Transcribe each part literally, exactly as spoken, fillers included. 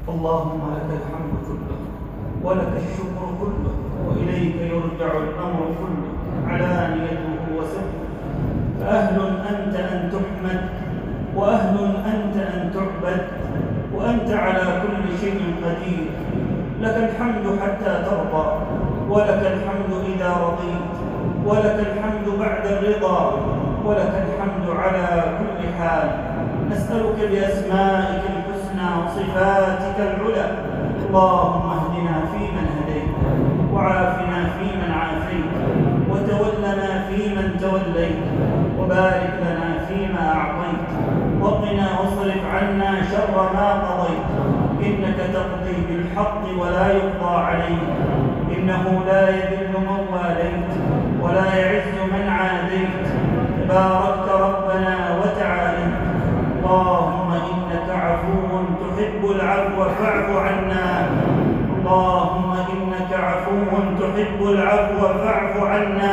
اللهم لك الحمد كله ولك الشكر كله وإليك يرجع الأمر كله علانيته وسره. فأهل أنت أن تحمد وأهل أنت أن تعبد وأنت على كل شيء قدير. لك الحمد حتى ترضى ولك الحمد إذا رضيت ولك الحمد بعد الرضا ولك الحمد على كل حال. نسألك بأسمائك الحسنى وصفاتك العلى اللهم اهدنا فيمن هديت وعافنا فيمن عافيت وتولنا فيمن توليت وبارك لنا فيما أعطيت وقنا واصرف عنا شر ما قضيت. إنك تقضي بالحق ولا يقضى عليك إنه لا يذل من واليت ولا يعز من عاديت تباركت ربنا وتعاليت. اللهم إنك عفو تحب العفو فاعف عنا. اللهم إنك عفو تحب العفو فاعف عنا.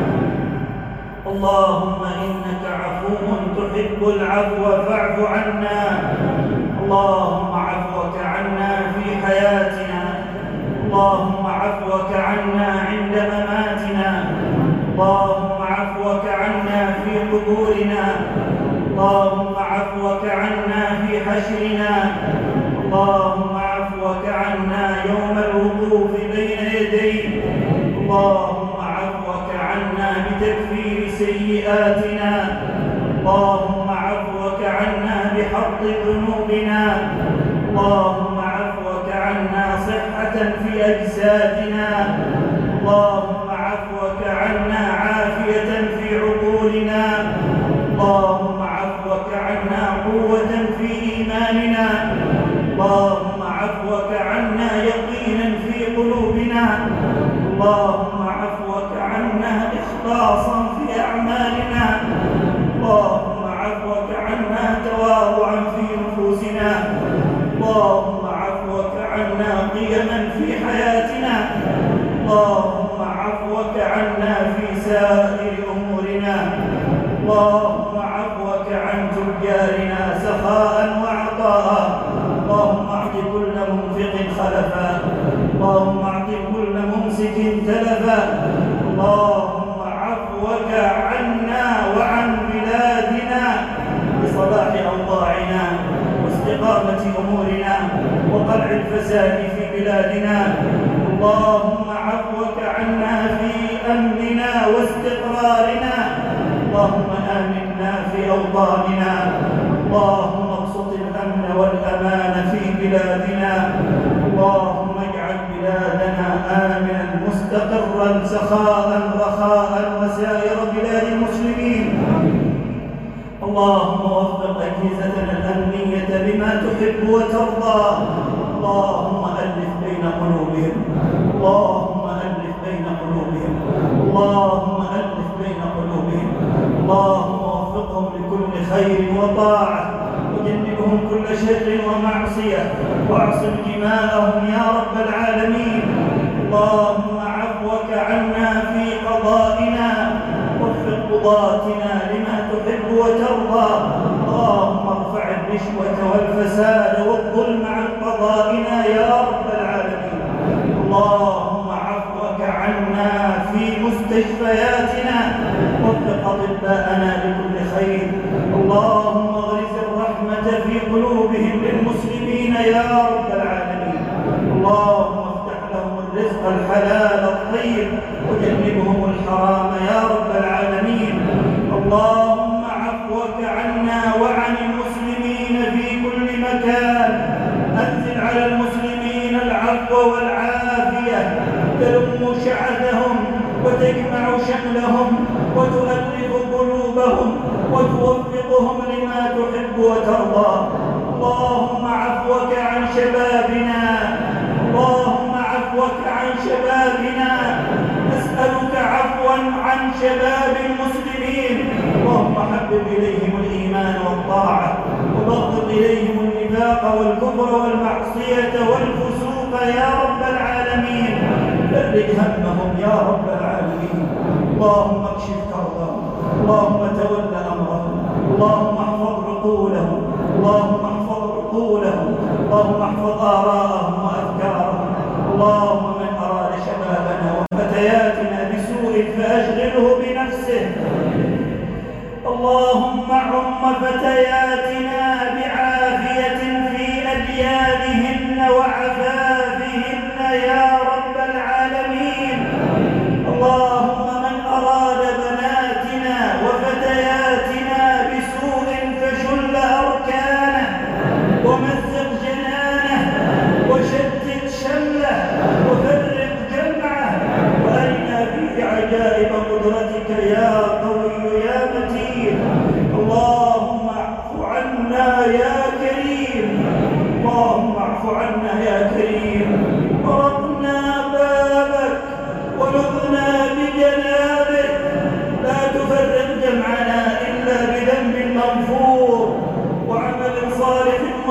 اللهم إنك عفو تحب العفو فاعف عنا. اللهم عفوك عنا في حياتنا اللهم عفوك عنا عند مماتنا اللهم عفوك عنا في قبورنا اللهم عفوك عنا في حشرنا اللهم عفوك عنا يوم الوقوف بين يديك. اللهم عفوك عنا بتكفير سيئاتنا اللهم عفوك عنا بحط ذنوبنا اللهم عفوك عنا صحة في أجسادنا اللهم عفوك عنا عافية في عقولنا اللهم عفوك عنا قوة في إيماننا اللهم عفوك عنا يقينا في قلوبنا اللهم عفوك عنا إخلاصا في أعمالنا اللهم عفوك عنا تواضعا في نفوسنا اللهم عفوك عنا قيما في حياتنا اللهم عفوك عنا في سائر أمورنا اللهم عفوك عن تجارنا سخاء وعطاء. اللهم اعط كل منفق خلفا اللهم اعط كل ممسك تلفا. اللهم عفوك عنا وعن بلادنا بصلاح أوضاعنا واستقامة أمورنا وقلع الفساد في بلادنا. اللهم عفوك عنا في أمننا واستقرارنا اللهم آمنا في أوطاننا اللهم ابسط الأمن والأمان في بلادنا اللهم اجعل بلادنا آمنا مستقرا سخاء رخاء وسائر بلاد المسلمين. اللهم وفق أجهزتنا الأمنية لما تحب وترضى. اللهم ألف بين قلوبهم اللهم ألف بين قلوبهم اللهم ألف بين قلوبهم اللهم وفقهم لكل خير وطاعة وجنبهم كل شر ومعصية واعصم دماءهم يا رب العالمين. اللهم عفوك عنا في قضائنا وفق قضاتنا لما تحب وترضى. اللهم ارفع الرشوة والفساد والظلم عن قضائنا يا رب العالمين. اللهم عفوك عنا في مستشفياتنا وفق أطباءنا لكل خير. اللهم اغرس الرحمة في قلوبهم للمسلمين يا رب العالمين. اللهم افتح لهم الرزق الحلال الطيب وجنبهم الحرام يا رب العالمين. اللهم عفوك عنا وعن المسلمين في كل مكان. أنزل على المسلمين العفو والعافية تلم شعثهم وتجمع شملهم وتؤلف قلوبهم وتوفقهم لما تحب وترضى. اللهم عفوك عن شبابنا اللهم عفوك عن شبابنا. نسألك عفوا عن شباب المسلمين. اللهم حبب إليهم الإيمان والطاعة وبغض إليهم النفاق والكفر والمعصية والفسوق يا رب العالمين. فرج همهم يا رب العالمين. اللهم اكشف كربهم اللهم تول أمرهم اللهم احفظ عقولهم اللهم احفظ عقولهم اللهم احفظ آراءهم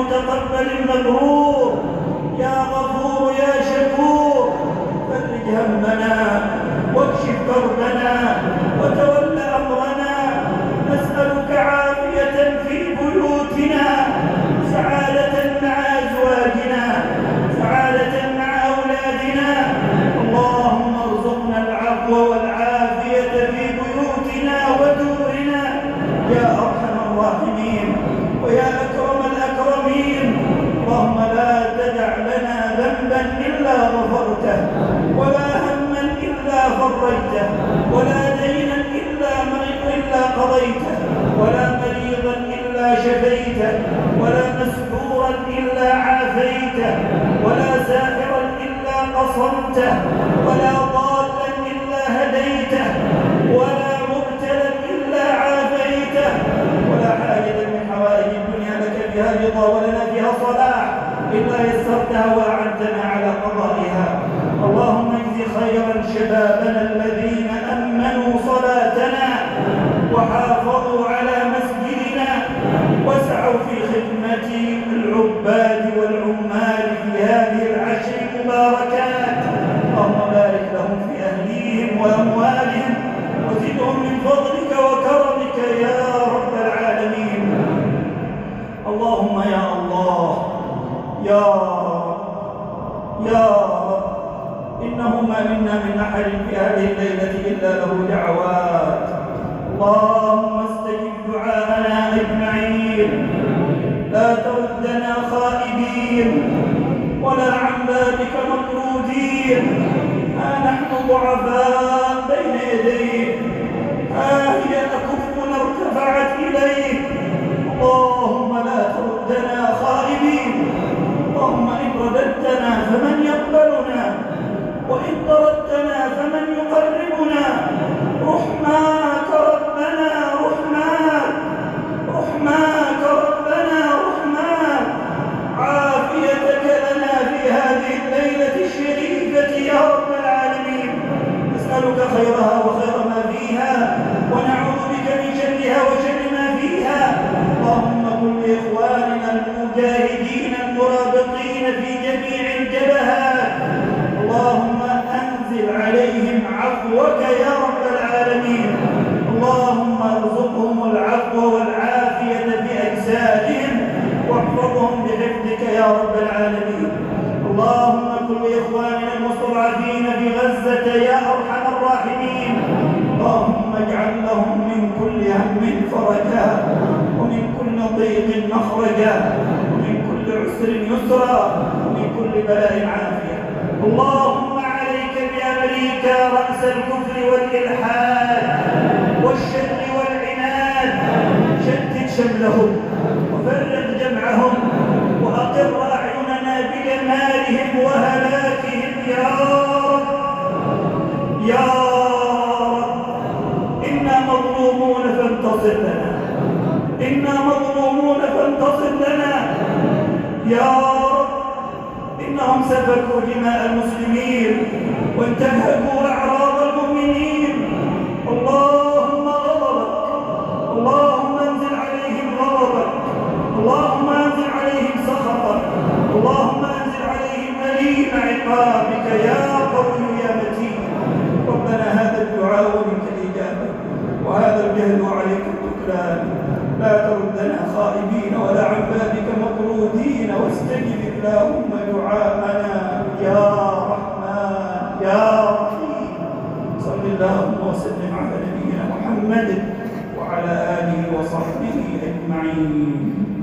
متقبل مبرور. يا غفور يا شكور، فرج همنا واكشف كربنا وتول أمرنا. نسألك عافية في بيوتنا، سعادة مع أزواجنا، سعادة مع أولادنا. اللهم ارزقنا العفو والعافية في بيوتنا ودورنا يا أرحم الراحمين ويا أكرم الأكرمين. اللهم لا تدع لنا ذنبا إلا غفرته، ولا هما إلا فرجته، ولا دينا إلا إلا قضيته، ولا مريضا إلا شفيته، ولا مسحورا إلا عافيته، ولا ساحرا إلا قصمته، ولا ضالا إلا هديته، ولا مبتلا إلا عافيته، ولا حاجة من حوائج الدنيا لك فيها رضا ولنا فيها صلاح إلا يسرتها وأعنتنا على قضائها. اللهم اجز خيرا شبابنا الذين أمنوا صلاتنا وحافظوا على مسجدنا وسعوا في خدمة العباد والعمال في هذه العشر المباركات. اللهم بارك لهم في أهليهم وأموالهم وزدهم من فضلك وكرمك يا رب العالمين. اللهم يا الله يا رب يا رب، إنه ما منا من أحد في هذه الليلة إلا له دعوات. اللهم استجب دعاءنا أجمعين، لا تردنا خائبين ولا عن بابك مطرودين. ها نحن ضعفاء بين يديك، ها هي أكفنا ارتفعت إليك. اللهم لا تردنا خائبين. اللهم إن رددتنا فمن يقبلنا، وإن طردتنا فمن يقربنا. رحماك ربنا رحماك، رحماك ربنا رحماك. عافيتك لنا في هذه الليلة الشريفة يا رب العالمين. نسألك خيرها وخير ما فيها، ونعوذ بك من شرها وشر ما فيها. اللهم كن لإخواننا المجاهدين المرابطين في جميع الجبهات. اللهم أنزل عليهم عفوك يا رب العالمين. اللهم ارزقهم العفو والعافية في أجسادهم واحفظهم بحفظك يا رب العالمين. اللهم كن لإخواننا المستضعفين في غزة يا أرحم الراحمين. اللهم اجعل لهم من كل هم فرجا، ومن كل ضيق مخرجا، ومن كل عسر يسرا، ومن كل بلاء عافية. اللهم عليك بأمريكا رأس الكفر والإلحاد والشر والعناد. شتت شملهم وفرق جمعهم وأقر أعيننا بجمالهم وهلاكهم يا رب يا رب. إنا مظلومون فانتصر لنا، إنا مظلومون فانتصر لنا يا رب. إنهم سفكوا دماء المسلمين وانتهكوا أعراض المؤمنين. اللهم غضبك، اللهم انزل عليهم غضبك، اللهم انزل عليهم سخطك، اللهم انزل عليهم أليم عقابك يا قوي يا متين. ربنا هذا الدعاء ومنك الإجابة، وهذا الجهل وعليك التكلان. لا تردنا خائبين ولا عن بابك مطرودين، واستجب اللهم دعاءنا يا رحمن يا رحيم. صل اللهم وسلم على نبينا محمد وعلى آله وصحبه أجمعين.